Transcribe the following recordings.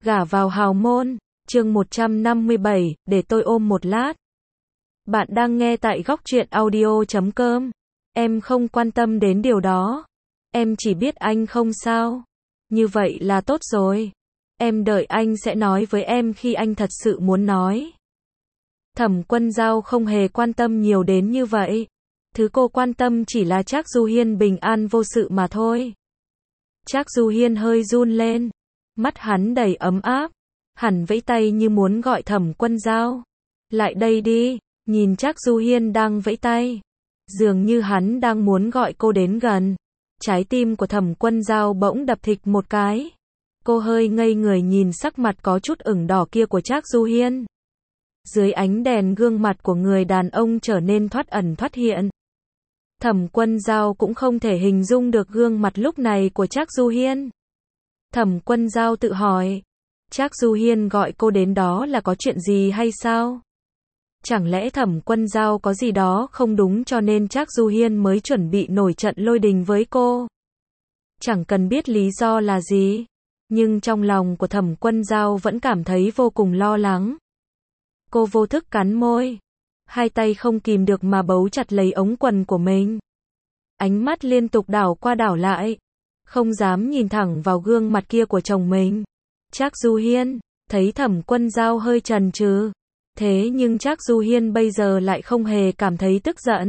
Gả vào hào môn, chương 157, để tôi ôm một lát. Bạn đang nghe tại góc truyện audio.com. Em không quan tâm đến điều đó. Em chỉ biết anh không sao. Như vậy là tốt rồi. Em đợi anh sẽ nói với em khi anh thật sự muốn nói. Thẩm Quân Dao không hề quan tâm nhiều đến như vậy. Thứ cô quan tâm chỉ là Trác Du Hiên bình an vô sự mà thôi. Trác Du Hiên hơi run lên. Mắt hắn đầy ấm áp. Hẳn vẫy tay như muốn gọi Thẩm Quân Dao. Lại đây đi. Nhìn Trác Du Hiên đang vẫy tay. Dường như hắn đang muốn gọi cô đến gần. Trái tim của Thẩm Quân Dao bỗng đập thịch một cái. Cô hơi ngây người nhìn sắc mặt có chút ửng đỏ kia của Trác Du Hiên. Dưới ánh đèn gương mặt của người đàn ông trở nên thoát ẩn thoát hiện. Thẩm Quân Dao cũng không thể hình dung được gương mặt lúc này của Trác Du Hiên. Thẩm Quân Dao tự hỏi, Trác Du Hiên gọi cô đến đó là có chuyện gì hay sao? Chẳng lẽ Thẩm Quân Dao có gì đó không đúng cho nên Trác Du Hiên mới chuẩn bị nổi trận lôi đình với cô? Chẳng cần biết lý do là gì, nhưng trong lòng của Thẩm Quân Dao vẫn cảm thấy vô cùng lo lắng. Cô vô thức cắn môi, hai tay không kìm được mà bấu chặt lấy ống quần của mình. Ánh mắt liên tục đảo qua đảo lại, không dám nhìn thẳng vào gương mặt kia của chồng mình. Trác Du Hiên thấy Thẩm Quân Dao hơi chần chừ, thế nhưng Trác Du Hiên bây giờ lại không hề cảm thấy tức giận.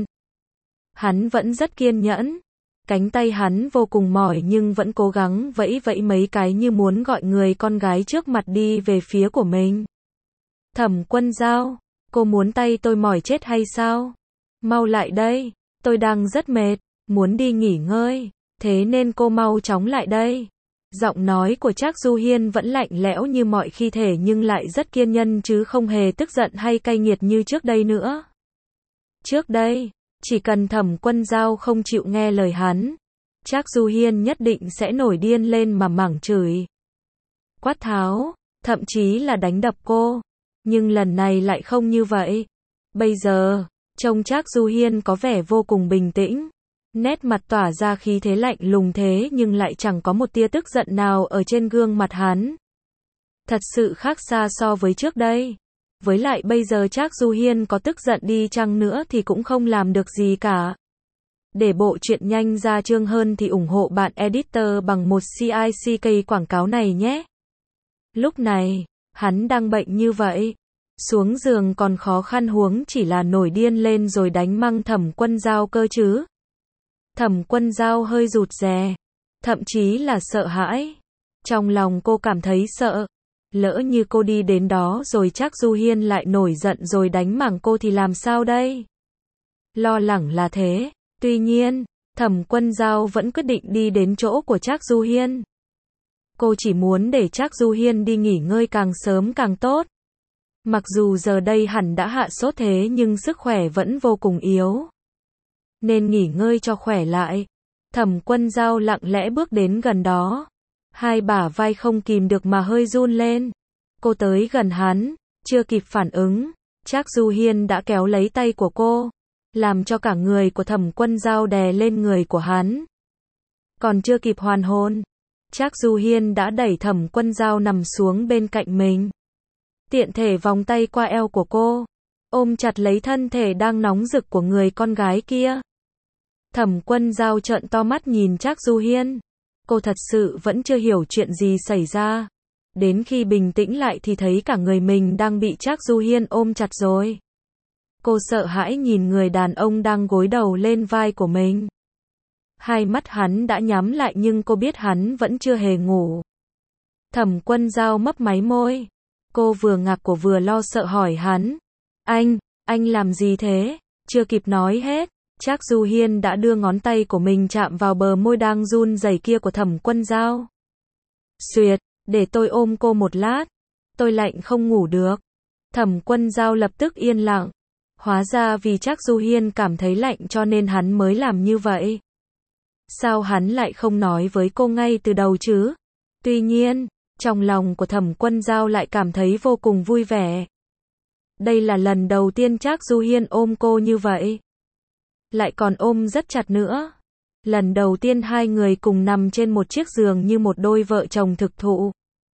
Hắn vẫn rất kiên nhẫn, cánh tay hắn vô cùng mỏi nhưng vẫn cố gắng vẫy vẫy mấy cái như muốn gọi người con gái trước mặt đi về phía của mình. Thẩm Quân Dao, cô muốn tay tôi mỏi chết hay sao? Mau lại đây, tôi đang rất mệt, muốn đi nghỉ ngơi, thế nên cô mau chóng lại đây. Giọng nói của Trác Du Hiên vẫn lạnh lẽo như mọi khi thể nhưng lại rất kiên nhẫn chứ không hề tức giận hay cay nghiệt như trước đây nữa. Trước đây, chỉ cần Thẩm Quân Dao không chịu nghe lời hắn, Trác Du Hiên nhất định sẽ nổi điên lên mà mắng chửi, quát tháo, thậm chí là đánh đập cô. Nhưng lần này lại không như vậy. Bây giờ, trông Trác Du Hiên có vẻ vô cùng bình tĩnh. Nét mặt tỏa ra khí thế lạnh lùng thế nhưng lại chẳng có một tia tức giận nào ở trên gương mặt hắn. Thật sự khác xa so với trước đây. Với lại bây giờ Trác Du Hiên có tức giận đi chăng nữa thì cũng không làm được gì cả. Để bộ truyện nhanh ra chương hơn thì ủng hộ bạn editor bằng một CICK quảng cáo này nhé. Lúc này, hắn đang bệnh như vậy. Xuống giường còn khó khăn huống chỉ là nổi điên lên rồi đánh măng Thẩm Quân Dao cơ chứ. Thẩm Quân Dao hơi rụt rè, thậm chí là sợ hãi. Trong lòng cô cảm thấy sợ. Lỡ như cô đi đến đó rồi Trác Du Hiên lại nổi giận rồi đánh mắng cô thì làm sao đây? Lo lắng là thế. Tuy nhiên, Thẩm Quân Dao vẫn quyết định đi đến chỗ của Trác Du Hiên. Cô chỉ muốn để Trác Du Hiên đi nghỉ ngơi càng sớm càng tốt. Mặc dù giờ đây hẳn đã hạ sốt thế nhưng sức khỏe vẫn vô cùng yếu. Nên nghỉ ngơi cho khỏe lại. Thẩm Quân Dao lặng lẽ bước đến gần đó. Hai bả vai không kìm được mà hơi run lên. Cô tới gần hắn, chưa kịp phản ứng, Trác Du Hiên đã kéo lấy tay của cô, làm cho cả người của Thẩm Quân Dao đè lên người của hắn. Còn chưa kịp hoàn hồn, Trác Du Hiên đã đẩy Thẩm Quân Dao nằm xuống bên cạnh mình. Tiện thể vòng tay qua eo của cô, ôm chặt lấy thân thể đang nóng rực của người con gái kia. Thẩm Quân Dao trợn to mắt nhìn Trác Du Hiên. Cô thật sự vẫn chưa hiểu chuyện gì xảy ra. Đến khi bình tĩnh lại thì thấy cả người mình đang bị Trác Du Hiên ôm chặt rồi. Cô sợ hãi nhìn người đàn ông đang gối đầu lên vai của mình. Hai mắt hắn đã nhắm lại nhưng cô biết hắn vẫn chưa hề ngủ. Thẩm Quân Dao mấp máy môi. Cô vừa ngạc cổ vừa lo sợ hỏi hắn. Anh làm gì thế? Chưa kịp nói hết, Trác Du Hiên đã đưa ngón tay của mình chạm vào bờ môi đang run rẩy kia của Thẩm Quân Dao. Xuyệt, để tôi ôm cô một lát. Tôi lạnh không ngủ được. Thẩm Quân Dao lập tức yên lặng. Hóa ra vì Trác Du Hiên cảm thấy lạnh cho nên hắn mới làm như vậy. Sao hắn lại không nói với cô ngay từ đầu chứ? Tuy nhiên, trong lòng của Thẩm Quân Dao lại cảm thấy vô cùng vui vẻ. Đây là lần đầu tiên Trác Du Hiên ôm cô như vậy. Lại còn ôm rất chặt nữa. Lần đầu tiên hai người cùng nằm trên một chiếc giường như một đôi vợ chồng thực thụ.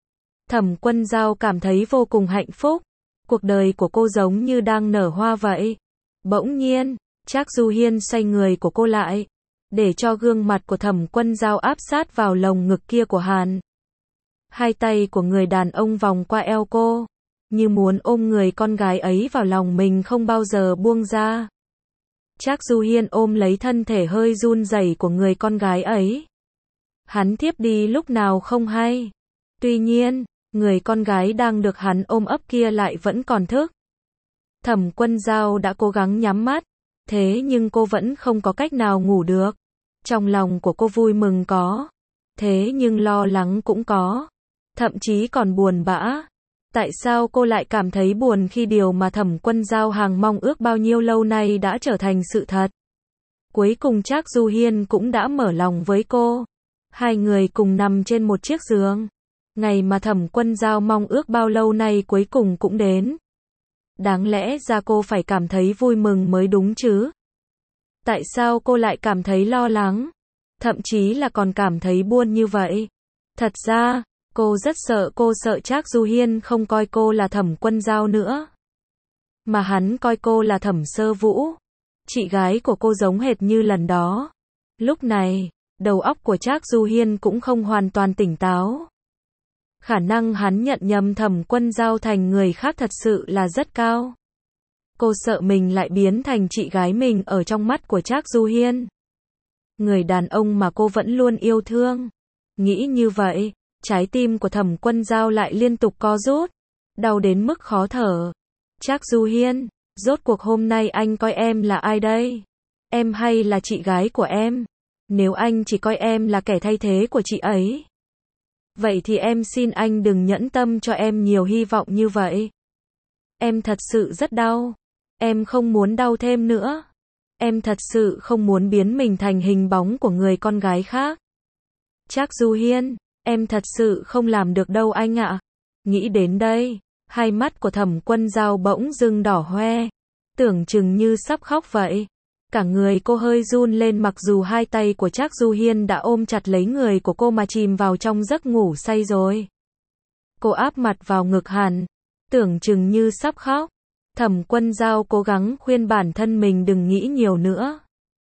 Thẩm Quân Dao cảm thấy vô cùng hạnh phúc. Cuộc đời của cô giống như đang nở hoa vậy. Bỗng nhiên, Trác Du Hiên xoay người của cô lại, để cho gương mặt của Thẩm Quân Dao áp sát vào lồng ngực kia của hắn. Hai tay của người đàn ông vòng qua eo cô, như muốn ôm người con gái ấy vào lòng mình không bao giờ buông ra. Trác Du Hiên ôm lấy thân thể hơi run rẩy của người con gái ấy. Hắn thiếp đi lúc nào không hay. Tuy nhiên, người con gái đang được hắn ôm ấp kia lại vẫn còn thức. Thẩm Quân Dao đã cố gắng nhắm mắt, thế nhưng cô vẫn không có cách nào ngủ được. Trong lòng của cô vui mừng có, thế nhưng lo lắng cũng có, thậm chí còn buồn bã. Tại sao cô lại cảm thấy buồn khi điều mà Thẩm Quân Dao hàng mong ước bao nhiêu lâu nay đã trở thành sự thật? Cuối cùng Trác Du Hiên cũng đã mở lòng với cô. Hai người cùng nằm trên một chiếc giường. Ngày mà Thẩm Quân Dao mong ước bao lâu nay cuối cùng cũng đến. Đáng lẽ ra cô phải cảm thấy vui mừng mới đúng chứ. Tại sao cô lại cảm thấy lo lắng? Thậm chí là còn cảm thấy buồn như vậy? Thật ra, cô rất sợ, cô sợ Trác Du Hiên không coi cô là Thẩm Quân Dao nữa, mà hắn coi cô là Thẩm Sơ Vũ, chị gái của cô giống hệt như lần đó. Lúc này, đầu óc của Trác Du Hiên cũng không hoàn toàn tỉnh táo. Khả năng hắn nhận nhầm Thẩm Quân Dao thành người khác thật sự là rất cao. Cô sợ mình lại biến thành chị gái mình ở trong mắt của Trác Du Hiên, người đàn ông mà cô vẫn luôn yêu thương. Nghĩ như vậy, trái tim của Thẩm Quân Dao lại liên tục co rút, đau đến mức khó thở. Trác Du Hiên, rốt cuộc hôm nay anh coi em là ai đây? Em hay là chị gái của em? Nếu anh chỉ coi em là kẻ thay thế của chị ấy, vậy thì em xin anh đừng nhẫn tâm cho em nhiều hy vọng như vậy. Em thật sự rất đau. Em không muốn đau thêm nữa. Em thật sự không muốn biến mình thành hình bóng của người con gái khác. Trác Du Hiên, em thật sự không làm được đâu anh ạ. Nghĩ đến đây, hai mắt của Thẩm Quân Dao bỗng dưng đỏ hoe, tưởng chừng như sắp khóc vậy. Cả người cô hơi run lên mặc dù hai tay của Trác Du Hiên đã ôm chặt lấy người của cô mà chìm vào trong giấc ngủ say rồi. Cô áp mặt vào ngực hắn, tưởng chừng như sắp khóc. Thẩm Quân Dao cố gắng khuyên bản thân mình đừng nghĩ nhiều nữa.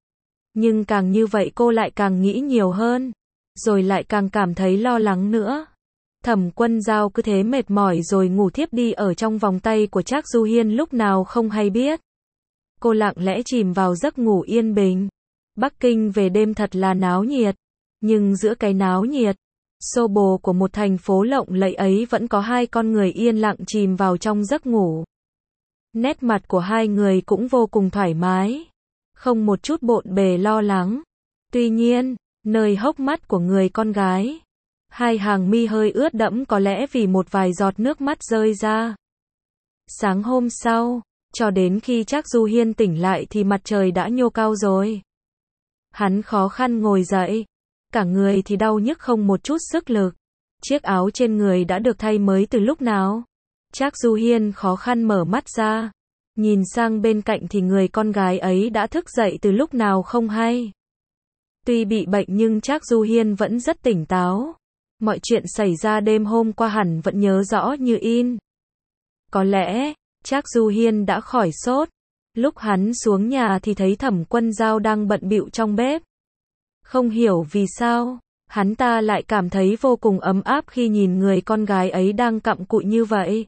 Nhưng càng như vậy cô lại càng nghĩ nhiều hơn, rồi lại càng cảm thấy lo lắng nữa. Thẩm Quân Dao cứ thế mệt mỏi rồi ngủ thiếp đi ở trong vòng tay của Trác Du Hiên lúc nào không hay biết. Cô lặng lẽ chìm vào giấc ngủ yên bình. Bắc Kinh về đêm thật là náo nhiệt, nhưng giữa cái náo nhiệt, xô bồ của một thành phố lộng lẫy ấy vẫn có hai con người yên lặng chìm vào trong giấc ngủ. Nét mặt của hai người cũng vô cùng thoải mái, không một chút bộn bề lo lắng. Tuy nhiên, nơi hốc mắt của người con gái, hai hàng mi hơi ướt đẫm có lẽ vì một vài giọt nước mắt rơi ra. Sáng hôm sau, cho đến khi Trác Du Hiên tỉnh lại thì mặt trời đã nhô cao rồi. Hắn khó khăn ngồi dậy, cả người thì đau nhức không một chút sức lực. Chiếc áo trên người đã được thay mới từ lúc nào? Trác Du Hiên khó khăn mở mắt ra, nhìn sang bên cạnh thì người con gái ấy đã thức dậy từ lúc nào không hay. Tuy bị bệnh nhưng Trác Du Hiên vẫn rất tỉnh táo. Mọi chuyện xảy ra đêm hôm qua hẳn vẫn nhớ rõ như in. Có lẽ, Trác Du Hiên đã khỏi sốt. Lúc hắn xuống nhà thì thấy Thẩm Quân Dao đang bận bịu trong bếp. Không hiểu vì sao, hắn ta lại cảm thấy vô cùng ấm áp khi nhìn người con gái ấy đang cặm cụi như vậy.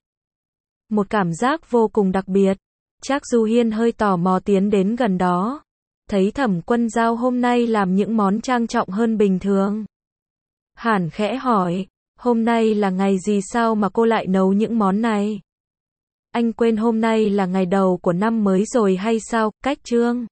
Một cảm giác vô cùng đặc biệt. Trác Du Hiên hơi tò mò tiến đến gần đó. Thấy Thẩm Quân Dao hôm nay làm những món trang trọng hơn bình thường. Hàn khẽ hỏi, hôm nay là ngày gì sao mà cô lại nấu những món này? Anh quên hôm nay là ngày đầu của năm mới rồi hay sao? Cách Trương